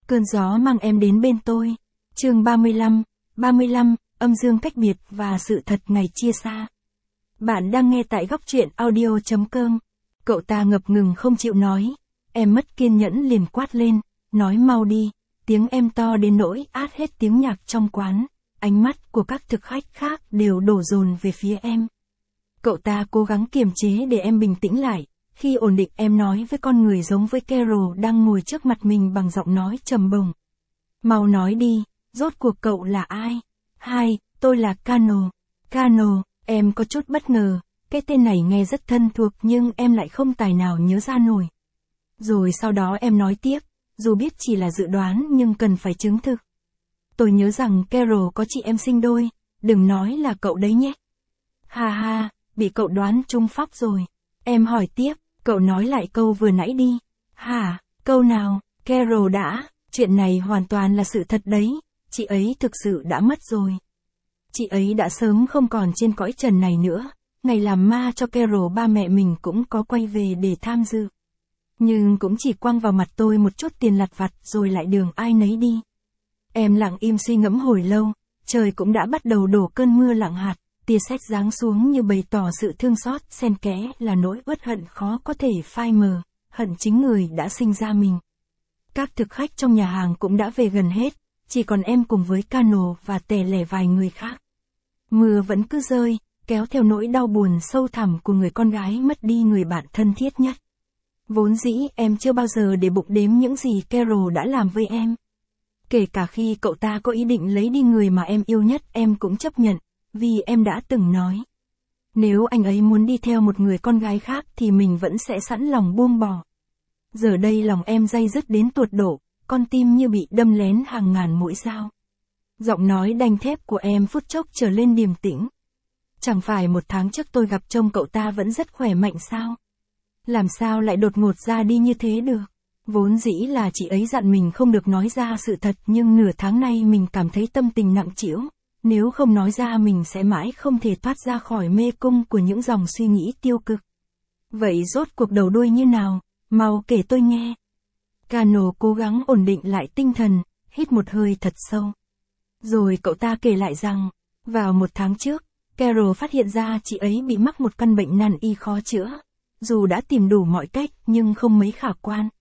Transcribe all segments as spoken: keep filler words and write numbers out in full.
Cơn gió mang em đến bên tôi. Chương ba mươi lăm, ba mươi lăm, âm dương cách biệt và sự thật ngày chia xa. Bạn đang nghe tại góc truyện audio chấm com. Cậu ta ngập ngừng không chịu nói. Em mất kiên nhẫn liền quát lên, nói mau đi. Tiếng em to đến nỗi át hết tiếng nhạc trong quán. Ánh mắt của các thực khách khác đều đổ dồn về phía em. Cậu ta cố gắng kiềm chế để em bình tĩnh lại. Khi ổn định em nói với con người giống với Carol đang ngồi trước mặt mình bằng giọng nói trầm bổng. Mau nói đi, rốt cuộc cậu là ai? Hai, tôi là Cano. Cano, em có chút bất ngờ, cái tên này nghe rất thân thuộc nhưng em lại không tài nào nhớ ra nổi. Rồi sau đó em nói tiếp, dù biết chỉ là dự đoán nhưng cần phải chứng thực. Tôi nhớ rằng Carol có chị em sinh đôi, đừng nói là cậu đấy nhé. Ha ha, bị cậu đoán trúng phóc rồi. Em hỏi tiếp, cậu nói lại câu vừa nãy đi. Hả, câu nào? Carol đã, chuyện này hoàn toàn là sự thật đấy, chị ấy thực sự đã mất rồi. Chị ấy đã sớm không còn trên cõi trần này nữa, ngày làm ma cho Carol ba mẹ mình cũng có quay về để tham dự. Nhưng cũng chỉ quăng vào mặt tôi một chút tiền lặt vặt rồi lại đường ai nấy đi. Em lặng im suy ngẫm hồi lâu, trời cũng đã bắt đầu đổ cơn mưa lặng hạt. Tia sét giáng xuống như bày tỏ sự thương xót, xen kẽ là nỗi uất hận khó có thể phai mờ, hận chính người đã sinh ra mình. Các thực khách trong nhà hàng cũng đã về gần hết, chỉ còn em cùng với Cano và tè lẻ vài người khác. Mưa vẫn cứ rơi, kéo theo nỗi đau buồn sâu thẳm của người con gái mất đi người bạn thân thiết nhất. Vốn dĩ em chưa bao giờ để bụng đếm những gì Carol đã làm với em. Kể cả khi cậu ta có ý định lấy đi người mà em yêu nhất em cũng chấp nhận. Vì em đã từng nói, nếu anh ấy muốn đi theo một người con gái khác thì mình vẫn sẽ sẵn lòng buông bỏ. Giờ đây lòng em day dứt đến tột độ, con tim như bị đâm lén hàng ngàn mũi dao. Giọng nói đanh thép của em phút chốc trở lên điềm tĩnh. Chẳng phải một tháng trước tôi gặp trông cậu ta vẫn rất khỏe mạnh sao? Làm sao lại đột ngột ra đi như thế được? Vốn dĩ là chị ấy dặn mình không được nói ra sự thật nhưng nửa tháng nay mình cảm thấy tâm tình nặng trĩu. Nếu không nói ra mình sẽ mãi không thể thoát ra khỏi mê cung của những dòng suy nghĩ tiêu cực. Vậy rốt cuộc đầu đuôi như nào? Mau kể tôi nghe. Cano cố gắng ổn định lại tinh thần, hít một hơi thật sâu. Rồi cậu ta kể lại rằng, vào một tháng trước, Carol phát hiện ra chị ấy bị mắc một căn bệnh nan y khó chữa. Dù đã tìm đủ mọi cách nhưng không mấy khả quan.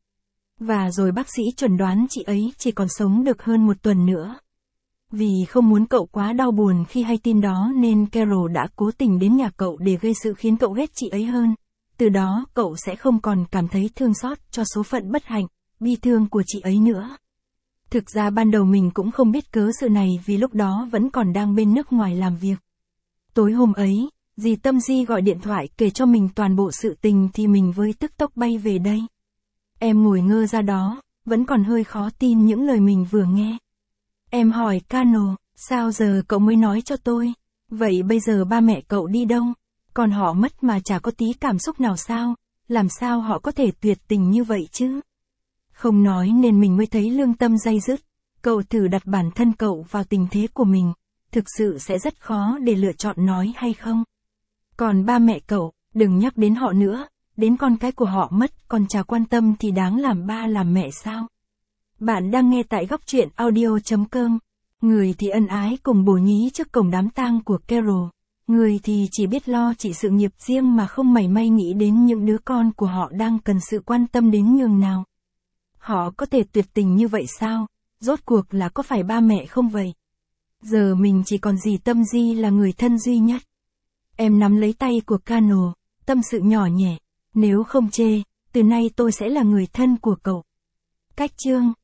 Và rồi bác sĩ chuẩn đoán chị ấy chỉ còn sống được hơn một tuần nữa. Vì không muốn cậu quá đau buồn khi hay tin đó nên Carol đã cố tình đến nhà cậu để gây sự khiến cậu ghét chị ấy hơn. Từ đó cậu sẽ không còn cảm thấy thương xót cho số phận bất hạnh, bi thương của chị ấy nữa. Thực ra ban đầu mình cũng không biết cớ sự này vì lúc đó vẫn còn đang bên nước ngoài làm việc. Tối hôm ấy, dì Tâm Di gọi điện thoại kể cho mình toàn bộ sự tình thì mình với tức tốc bay về đây. Em ngồi ngơ ra đó, vẫn còn hơi khó tin những lời mình vừa nghe. Em hỏi Cano, sao giờ cậu mới nói cho tôi? Vậy bây giờ ba mẹ cậu đi đâu? Còn họ mất mà chả có tí cảm xúc nào sao? Làm sao họ có thể tuyệt tình như vậy chứ? Không nói nên mình mới thấy lương tâm day dứt. Cậu thử đặt bản thân cậu vào tình thế của mình. Thực sự sẽ rất khó để lựa chọn nói hay không? Còn ba mẹ cậu, đừng nhắc đến họ nữa. Đến con cái của họ mất còn chả quan tâm thì đáng làm ba làm mẹ sao? Bạn đang nghe tại góc truyện audio chấm com. Người thì ân ái cùng bồ nhí trước cổng đám tang của Carol. Người thì chỉ biết lo chỉ sự nghiệp riêng mà không mảy may nghĩ đến những đứa con của họ đang cần sự quan tâm đến nhường nào. Họ có thể tuyệt tình như vậy sao? Rốt cuộc là có phải ba mẹ không vậy? Giờ mình chỉ còn dì Tâm Di là người thân duy nhất. Em nắm lấy tay của Cano, tâm sự nhỏ nhẹ. Nếu không chê, từ nay tôi sẽ là người thân của cậu. Cách chương